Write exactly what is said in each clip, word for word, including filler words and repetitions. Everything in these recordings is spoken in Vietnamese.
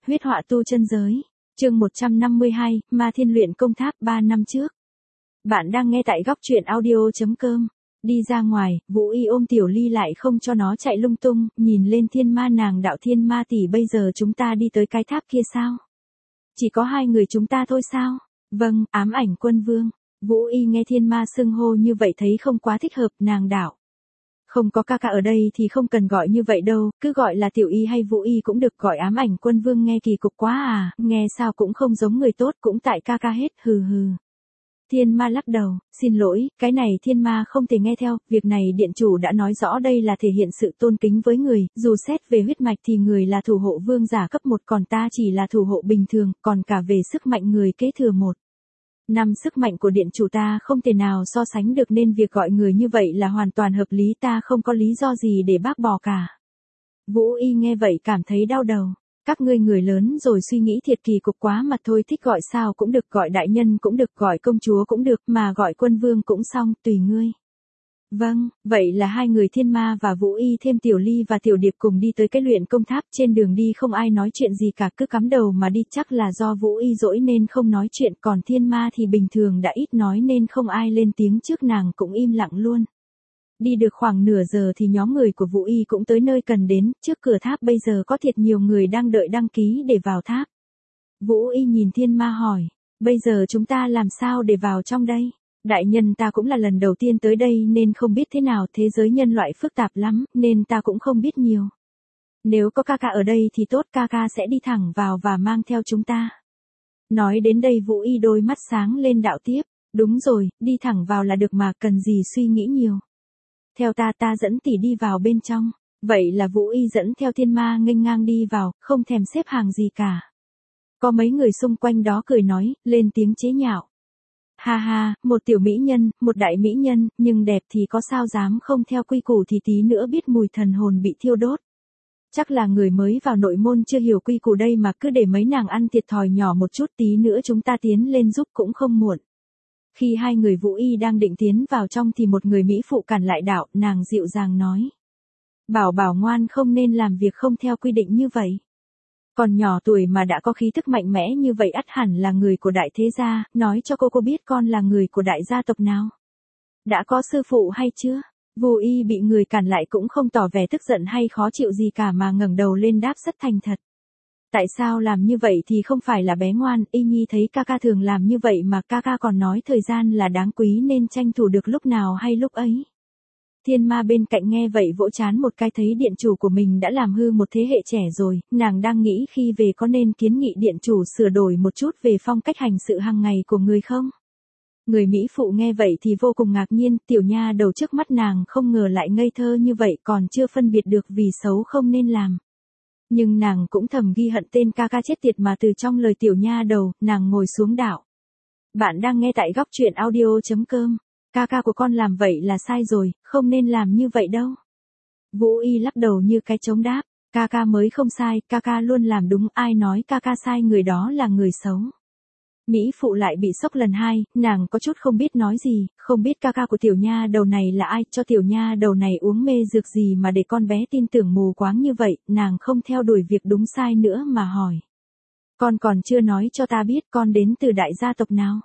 huyết họa tu chân giới. Chương một trăm năm mươi hai, Ma Thiên luyện công tháp ba năm trước. Bạn đang nghe tại góc truyện audio chấm com. Đi ra ngoài, Vũ Y ôm Tiểu Ly lại không cho nó chạy lung tung, nhìn lên thiên ma nàng đạo thiên ma tỷ bây giờ chúng ta đi tới cái tháp kia sao? Chỉ có hai người chúng ta thôi sao? Vâng, ám ảnh quân vương. Vũ Y nghe thiên ma xưng hô như vậy thấy không quá thích hợp, nàng đạo. Không có ca ca ở đây thì không cần gọi như vậy đâu, cứ gọi là Tiểu Y hay Vũ Y cũng được, gọi ám ảnh quân vương nghe kỳ cục quá à, nghe sao cũng không giống người tốt, cũng tại ca ca hết, hừ hừ. Thiên ma lắc đầu, xin lỗi, cái này thiên ma không thể nghe theo, việc này điện chủ đã nói rõ đây là thể hiện sự tôn kính với người, dù xét về huyết mạch thì người là thủ hộ vương giả cấp một còn ta chỉ là thủ hộ bình thường, còn cả về sức mạnh người kế thừa một. Năm sức mạnh của điện chủ ta không thể nào so sánh được nên việc gọi người như vậy là hoàn toàn hợp lý, ta không có lý do gì để bác bỏ cả. Vũ Y nghe vậy cảm thấy đau đầu. Các ngươi người lớn rồi suy nghĩ thiệt kỳ cục quá mà thôi, thích gọi sao cũng được, gọi đại nhân cũng được, gọi công chúa cũng được, mà gọi quân vương cũng xong, tùy ngươi. Vâng, vậy là hai người thiên ma và Vũ Y thêm Tiểu Ly và Tiểu Điệp cùng đi tới cái luyện công tháp, trên đường đi không ai nói chuyện gì cả, cứ cắm đầu mà đi, chắc là do Vũ Y dỗi nên không nói chuyện, còn thiên ma thì bình thường đã ít nói nên không ai lên tiếng trước, nàng cũng im lặng luôn. Đi được khoảng nửa giờ thì nhóm người của Vũ Y cũng tới nơi cần đến, trước cửa tháp bây giờ có thiệt nhiều người đang đợi đăng ký để vào tháp. Vũ Y nhìn thiên ma hỏi, bây giờ chúng ta làm sao để vào trong đây? Đại nhân ta cũng là lần đầu tiên tới đây nên không biết thế nào, thế giới nhân loại phức tạp lắm, nên ta cũng không biết nhiều. Nếu có ca ca ở đây thì tốt, ca ca sẽ đi thẳng vào và mang theo chúng ta. Nói đến đây Vũ Y đôi mắt sáng lên đạo tiếp, đúng rồi, đi thẳng vào là được mà, cần gì suy nghĩ nhiều. Theo ta ta dẫn tỷ đi vào bên trong. Vậy là Vũ Y dẫn theo thiên ma nghênh ngang đi vào, không thèm xếp hàng gì cả. Có mấy người xung quanh đó cười nói, lên tiếng chế nhạo. Ha ha, một tiểu mỹ nhân, một đại mỹ nhân, nhưng đẹp thì có sao dám không theo quy củ thì tí nữa biết mùi thần hồn bị thiêu đốt. Chắc là người mới vào nội môn chưa hiểu quy củ đây mà, cứ để mấy nàng ăn thiệt thòi nhỏ một chút, tí nữa chúng ta tiến lên giúp cũng không muộn. Khi hai người Vũ Y đang định tiến vào trong thì một người mỹ phụ cản lại đạo, nàng dịu dàng nói. Bảo bảo ngoan không nên làm việc không theo quy định như vậy. Còn nhỏ tuổi mà đã có khí thức mạnh mẽ như vậy ắt hẳn là người của đại thế gia, nói cho cô cô biết con là người của đại gia tộc nào. Đã có sư phụ hay chưa? Vũ Y bị người cản lại cũng không tỏ vẻ tức giận hay khó chịu gì cả mà ngẩng đầu lên đáp rất thành thật. Tại sao làm như vậy thì không phải là bé ngoan, Y Nhi thấy ca ca thường làm như vậy mà ca ca còn nói thời gian là đáng quý nên tranh thủ được lúc nào hay lúc ấy. Thiên ma bên cạnh nghe vậy vỗ chán một cái, thấy điện chủ của mình đã làm hư một thế hệ trẻ rồi, nàng đang nghĩ khi về có nên kiến nghị điện chủ sửa đổi một chút về phong cách hành sự hàng ngày của người không? Người mỹ phụ nghe vậy thì vô cùng ngạc nhiên, tiểu nha đầu trước mắt nàng không ngờ lại ngây thơ như vậy, còn chưa phân biệt được vì xấu không nên làm. Nhưng nàng cũng thầm ghi hận tên ca ca chết tiệt mà từ trong lời tiểu nha đầu, nàng ngồi xuống đạo. Bạn đang nghe tại góc truyện audio chấm com. Ca ca của con làm vậy là sai rồi, không nên làm như vậy đâu. Vũ Y lắc đầu như cái trống đáp, ca ca mới không sai, ca ca luôn làm đúng, ai nói ca ca sai người đó là người xấu. Mỹ phụ lại bị sốc lần hai, nàng có chút không biết nói gì, không biết ca ca của tiểu nha đầu này là ai, cho tiểu nha đầu này uống mê dược gì mà để con bé tin tưởng mù quáng như vậy, nàng không theo đuổi việc đúng sai nữa mà hỏi. Con còn chưa nói cho ta biết con đến từ đại gia tộc nào.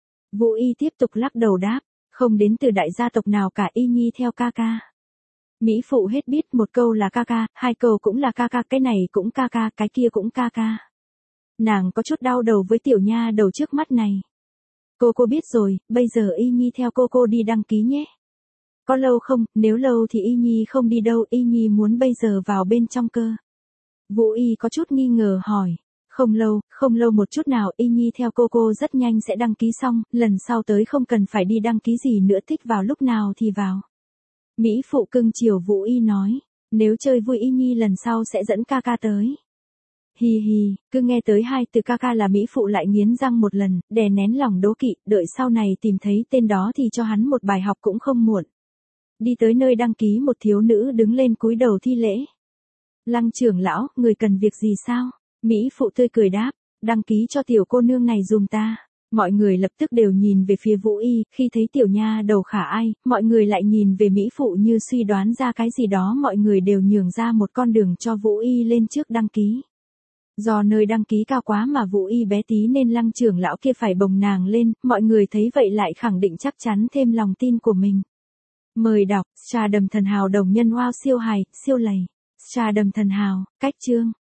Vũ Y tiếp tục lắc đầu đáp, không đến từ đại gia tộc nào cả, Y Nhi theo ca ca. Mỹ phụ hết biết, một câu là ca ca, hai câu cũng là ca ca, cái này cũng ca ca, cái kia cũng ca ca. Nàng có chút đau đầu với tiểu nha đầu trước mắt này. Cô cô biết rồi, bây giờ Y Nhi theo cô cô đi đăng ký nhé. Có lâu không, nếu lâu thì Y Nhi không đi đâu, Y Nhi muốn bây giờ vào bên trong cơ. Vũ Y có chút nghi ngờ hỏi. Không lâu, không lâu một chút nào, Y Nhi theo cô cô rất nhanh sẽ đăng ký xong, lần sau tới không cần phải đi đăng ký gì nữa, thích vào lúc nào thì vào. Mỹ phụ cưng chiều Vũ Y nói, nếu chơi vui Y Nhi lần sau sẽ dẫn ca ca tới. Hi hi, cứ nghe tới hai từ ca ca là Mỹ phụ lại nghiến răng một lần, đè nén lòng đố kỵ, đợi sau này tìm thấy tên đó thì cho hắn một bài học cũng không muộn. Đi tới nơi đăng ký, một thiếu nữ đứng lên cúi đầu thi lễ. Lăng trưởng lão, người cần việc gì sao? Mỹ phụ tươi cười đáp, đăng ký cho tiểu cô nương này dùm ta. Mọi người lập tức đều nhìn về phía Vũ Y, khi thấy tiểu nha đầu khả ai, mọi người lại nhìn về Mỹ phụ như suy đoán ra cái gì đó, mọi người đều nhường ra một con đường cho Vũ Y lên trước đăng ký. Do nơi đăng ký cao quá mà Vũ Y bé tí nên Lăng trưởng lão kia phải bồng nàng lên, mọi người thấy vậy lại khẳng định chắc chắn thêm lòng tin của mình. Mời đọc, Stardom thần hào đồng nhân wow siêu hài, siêu lầy. Stardom thần hào, cách chương.